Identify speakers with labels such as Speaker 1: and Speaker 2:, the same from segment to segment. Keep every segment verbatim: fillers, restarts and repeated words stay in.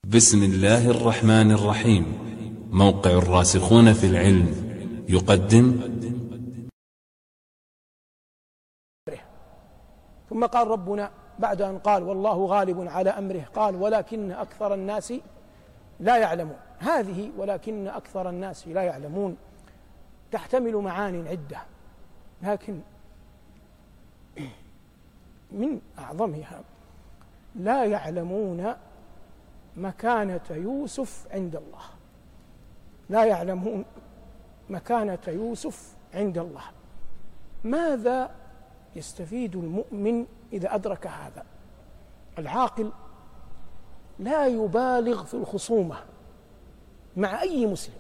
Speaker 1: بسم الله الرحمن الرحيم. موقع الراسخون في العلم يقدم.
Speaker 2: ثم قال ربنا بعد أن قال والله غالب على أمره قال ولكن أكثر الناس لا يعلمون. هذه ولكن أكثر الناس لا يعلمون تحتمل معان عدة، لكن من أعظمها لا يعلمون مكانة يوسف عند الله. لا يعلمون مكانة يوسف عند الله. ماذا يستفيد المؤمن إذا أدرك هذا؟ العاقل لا يبالغ في الخصومة مع أي مسلم،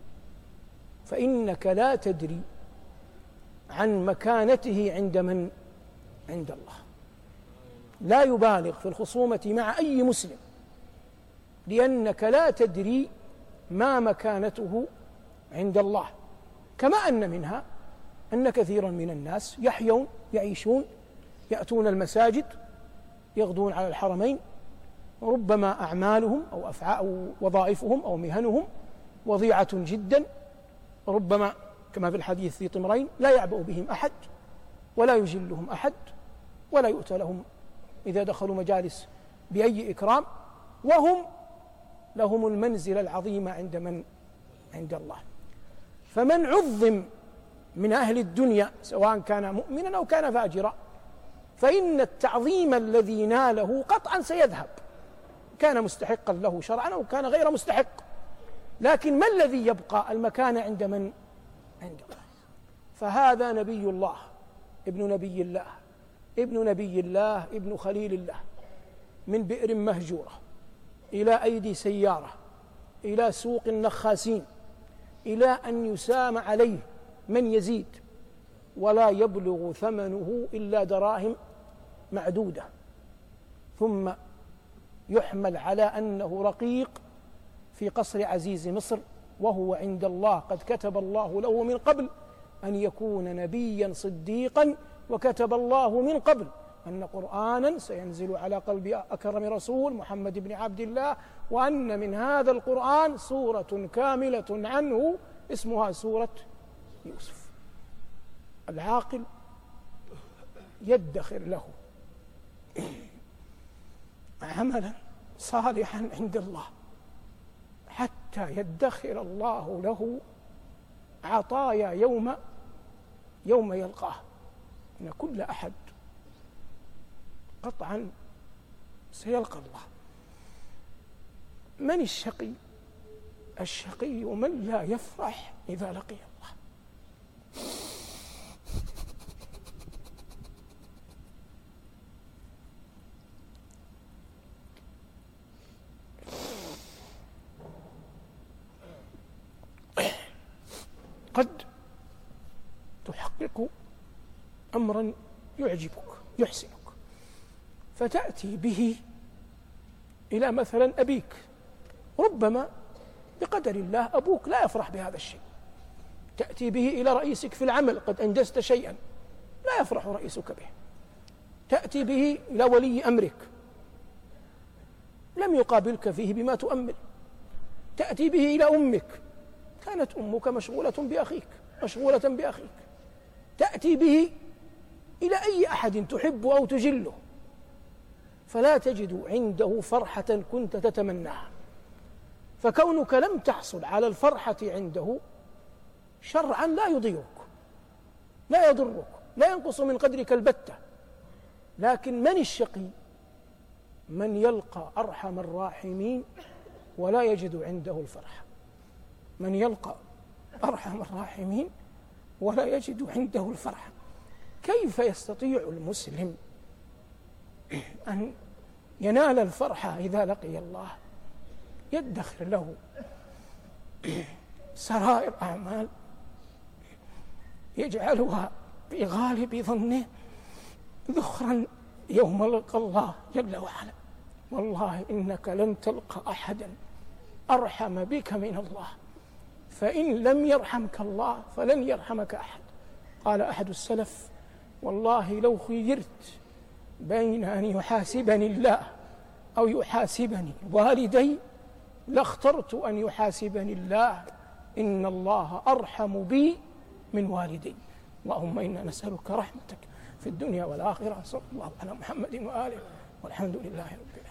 Speaker 2: فإنك لا تدري عن مكانته عند من؟ عند الله. لا يبالغ في الخصومة مع أي مسلم، لأنك لا تدري ما مكانته عند الله. كما أن منها أن كثيرا من الناس يحيون يعيشون يأتون المساجد يغدون على الحرمين، ربما أعمالهم أو أفعال وظائفهم أو مهنهم وضيعة جدا، ربما كما في الحديث في طمرين لا يعبأ بهم أحد ولا يجلهم أحد ولا يؤتى لهم إذا دخلوا مجالس بأي إكرام، وهم لهم المنزلة العظيمة عند من؟ عند الله. فمن عظم من أهل الدنيا سواء كان مؤمنا أو كان فاجرا فإن التعظيم الذي ناله قطعا سيذهب، كان مستحقا له شرعا أو كان غير مستحق، لكن ما الذي يبقى؟ المكان عند من؟ عند الله. فهذا نبي الله ابن نبي الله ابن نبي الله ابن خليل الله، من بئر مهجورة إلى أيدي سيارة إلى سوق النخاسين، إلى أن يسام عليه من يزيد ولا يبلغ ثمنه إلا دراهم معدودة، ثم يحمل على أنه رقيق في قصر عزيز مصر، وهو عند الله قد كتب الله له من قبل أن يكون نبيا صديقا، وكتب الله من قبل أن قرآنا سينزل على قلب أكرم رسول محمد بن عبد الله، وأن من هذا القرآن سورة كاملة عنه اسمها سورة يوسف. العاقل يدخر له عملا صالحا عند الله حتى يدخر الله له عطايا يوم يوم يلقاه، إن كل أحد قطعا سيلقى الله. من الشقي؟ الشقي من لا يفرح إذا لقي الله. قد تحقق أمرا يعجبك يحسنك فتأتي به إلى مثلا أبيك، ربما بقدر الله أبوك لا يفرح بهذا الشيء. تأتي به إلى رئيسك في العمل، قد أنجزت شيئا لا يفرح رئيسك به. تأتي به إلى ولي أمرك لم يقابلك فيه بما تؤمل. تأتي به إلى أمك، كانت أمك مشغولة بأخيك مشغولة بأخيك. تأتي به إلى أي أحد تحب أو تجله، فلا تجد عنده فرحة كنت تتمناها. فكونك لم تحصل على الفرحة عنده شرعا لا يضيرك لا يضرك لا ينقص من قدرك البتة. لكن من الشقي؟ من يلقى أرحم الراحمين ولا يجد عنده الفرحة. من يلقى أرحم الراحمين ولا يجد عنده الفرحة. كيف يستطيع المسلم أن ينال الفرحة إذا لقي الله؟ يدخر له سرائر أعمال يجعلها في غالب ظنه ذخرا يوم لقى الله جل وعلا. والله إنك لن تلقى أحدا أرحم بك من الله، فإن لم يرحمك الله فلن يرحمك أحد. قال أحد السلف والله لو خيرت بين أن يحاسبني الله أو يحاسبني والدي لاخترت أن يحاسبني الله، إن الله أرحم بي من والدي. اللهم إنا نسألك رحمتك في الدنيا والآخرة. صلى الله على محمد وآله والحمد لله رب العالمين.